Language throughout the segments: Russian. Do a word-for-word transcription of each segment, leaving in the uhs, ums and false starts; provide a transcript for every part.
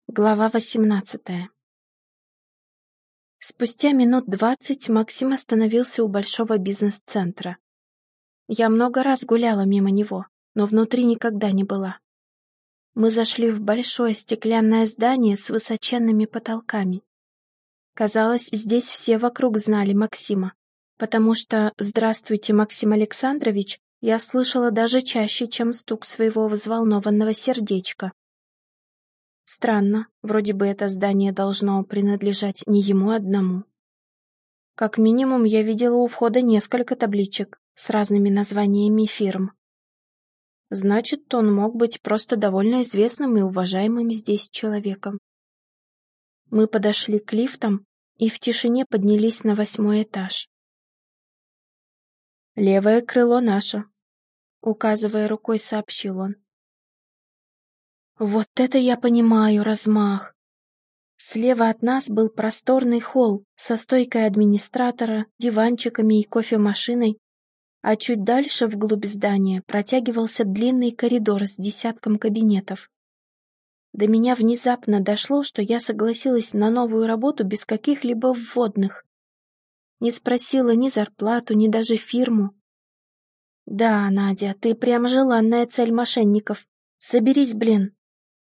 Глава восемнадцатая. Спустя минут двадцать Максим остановился у большого бизнес-центра. Я много раз гуляла мимо него, но внутри никогда не была. Мы зашли в большое стеклянное здание с высоченными потолками. Казалось, здесь все вокруг знали Максима, потому что «Здравствуйте, Максим Александрович» я слышала даже чаще, чем стук своего взволнованного сердечка. Странно, вроде бы это здание должно принадлежать не ему одному. Как минимум, я видела у входа несколько табличек с разными названиями фирм. Значит, он мог быть просто довольно известным и уважаемым здесь человеком. Мы подошли к лифтам и в тишине поднялись на восьмой этаж. «Левое крыло наше», — указывая рукой, сообщил он. Вот это я понимаю размах! Слева от нас был просторный холл со стойкой администратора, диванчиками и кофемашиной, а чуть дальше, вглубь здания, протягивался длинный коридор с десятком кабинетов. До меня внезапно дошло, что я согласилась на новую работу без каких-либо вводных. Не спросила ни зарплату, ни даже фирму. Да, Надя, ты прям желанная цель мошенников. Соберись, блин.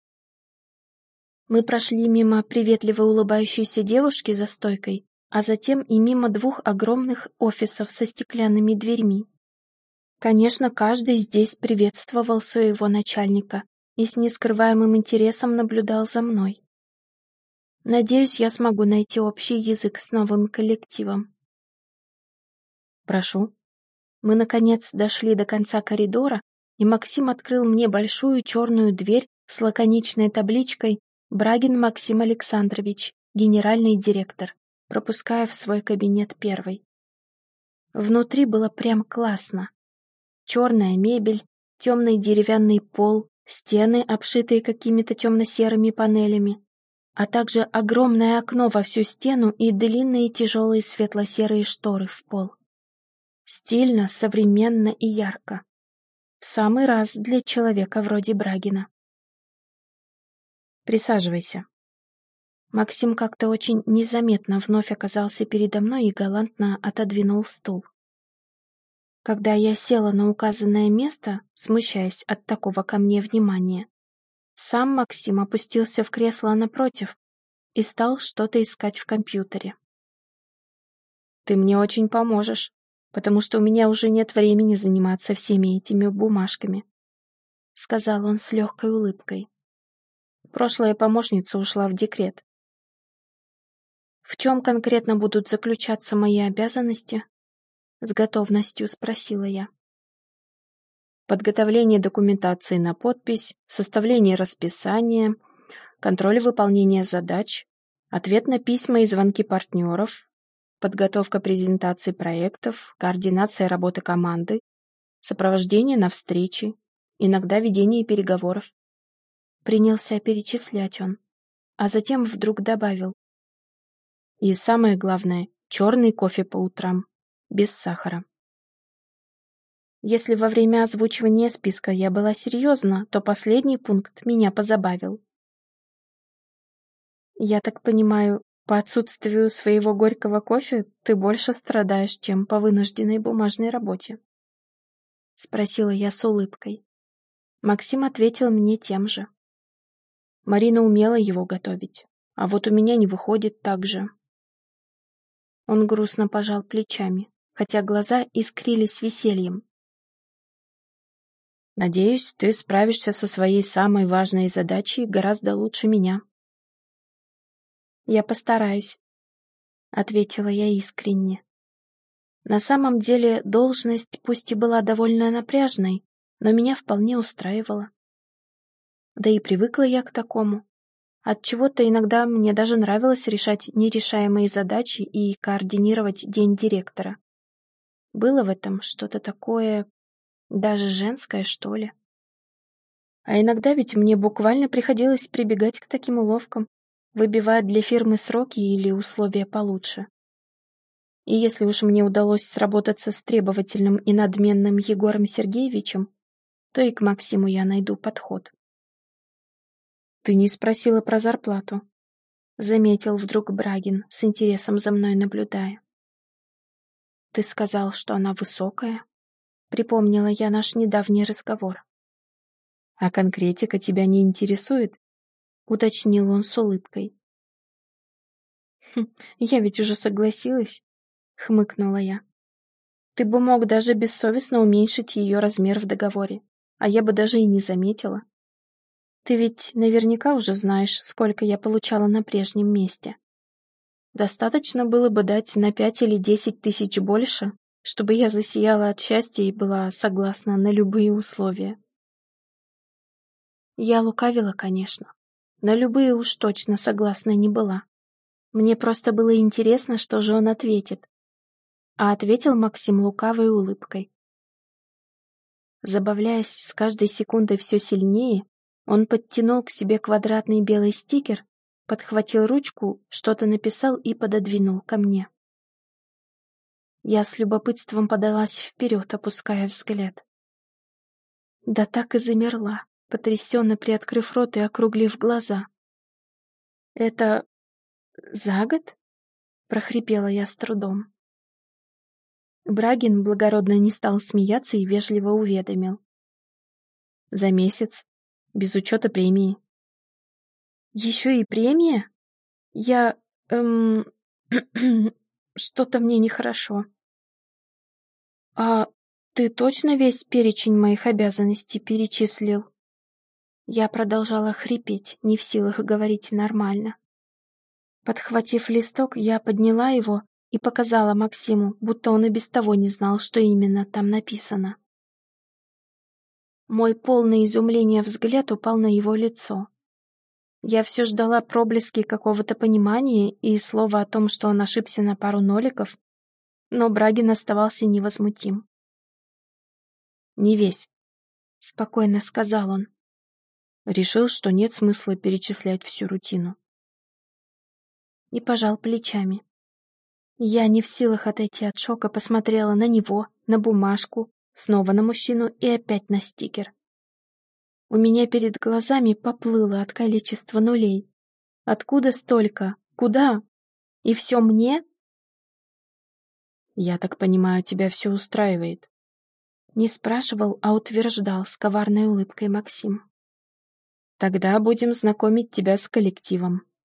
Мы прошли мимо приветливо улыбающейся девушки за стойкой, а затем и мимо двух огромных офисов со стеклянными дверьми. Конечно, каждый здесь приветствовал своего начальника и с нескрываемым интересом наблюдал за мной. Надеюсь, я смогу найти общий язык с новым коллективом. Прошу. Мы, наконец, дошли до конца коридора, и Максим открыл мне большую черную дверь с лаконичной табличкой «Брагин Максим Александрович, генеральный директор», пропуская в свой кабинет первой. Внутри было прям классно. Черная мебель, темный деревянный пол, стены, обшитые какими-то темно-серыми панелями, а также огромное окно во всю стену и длинные тяжелые светло-серые шторы в пол. Стильно, современно и ярко. В самый раз для человека вроде Брагина. Присаживайся. Максим как-то очень незаметно вновь оказался передо мной и галантно отодвинул стул. Когда я села на указанное место, смущаясь от такого ко мне внимания, сам Максим опустился в кресло напротив и стал что-то искать в компьютере. «Ты мне очень поможешь, потому что у меня уже нет времени заниматься всеми этими бумажками», — сказал он с легкой улыбкой. Прошлая помощница ушла в декрет. «В чем конкретно будут заключаться мои обязанности?» — с готовностью спросила я. Подготовление документации на подпись, составление расписания, контроль выполнения задач, ответ на письма и звонки партнеров, подготовка презентаций проектов, координация работы команды, сопровождение на встречи, иногда ведение переговоров. Принялся перечислять он, а затем вдруг добавил. И самое главное, черный кофе по утрам, без сахара. Если во время озвучивания списка я была серьезна, то последний пункт меня позабавил. Я так понимаю, по отсутствию своего горького кофе ты больше страдаешь, чем по вынужденной бумажной работе? Спросила я с улыбкой. Максим ответил мне тем же. Марина умела его готовить, а вот у меня не выходит так же. Он грустно пожал плечами, хотя глаза искрились весельем. Надеюсь, ты справишься со своей самой важной задачей гораздо лучше меня. Я постараюсь, ответила я искренне. На самом деле, должность пусть и была довольно напряжной, но меня вполне устраивала. Да и привыкла я к такому. Отчего-то иногда мне даже нравилось решать нерешаемые задачи и координировать день директора. Было в этом что-то такое, даже женское, что ли. А иногда ведь мне буквально приходилось прибегать к таким уловкам, выбивая для фирмы сроки или условия получше. И если уж мне удалось сработаться с требовательным и надменным Егором Сергеевичем, то и к Максиму я найду подход. «Ты не спросила про зарплату», — заметил вдруг Брагин, с интересом за мной наблюдая. «Ты сказал, что она высокая?» — припомнила я наш недавний разговор. «А конкретика тебя не интересует?» — уточнил он с улыбкой. «Хм, я ведь уже согласилась», — хмыкнула я. «Ты бы мог даже бессовестно уменьшить ее размер в договоре, а я бы даже и не заметила. Ты ведь наверняка уже знаешь, сколько я получала на прежнем месте. Достаточно было бы дать на пять или десять тысяч больше, чтобы я засияла от счастья и была согласна на любые условия». Я лукавила, конечно. На любые уж точно согласна не была. Мне просто было интересно, что же он ответит. А ответил Максим лукавой улыбкой. Забавляясь с каждой секундой все сильнее, он подтянул к себе квадратный белый стикер, подхватил ручку, что-то написал и пододвинул ко мне. Я с любопытством подалась вперед, опуская взгляд. Да так и замерла, потрясенно приоткрыв рот и округлив глаза. «Это за год?» — прохрипела я с трудом. Брагин благородно не стал смеяться и вежливо уведомил. «За месяц, без учета премии». «Еще и премия? Я... эм... что-то мне нехорошо». «А ты точно весь перечень моих обязанностей перечислил?» Я продолжала хрипеть, не в силах говорить нормально. Подхватив листок, я подняла его и показала Максиму, будто он и без того не знал, что именно там написано. Мой полный изумления взгляд упал на его лицо. Я все ждала проблески какого-то понимания и слова о том, что он ошибся на пару ноликов, но Брагин оставался невозмутим. «Не весь», — спокойно сказал он. Решил, что нет смысла перечислять всю рутину. И пожал плечами. Я не в силах отойти от шока, посмотрела на него, на бумажку, снова на мужчину и опять на стикер. У меня перед глазами поплыло от количества нулей. Откуда столько? Куда? И все мне? «Я так понимаю, тебя все устраивает?» Не спрашивал, а утверждал с коварной улыбкой Максим. «Тогда будем знакомить тебя с коллективом.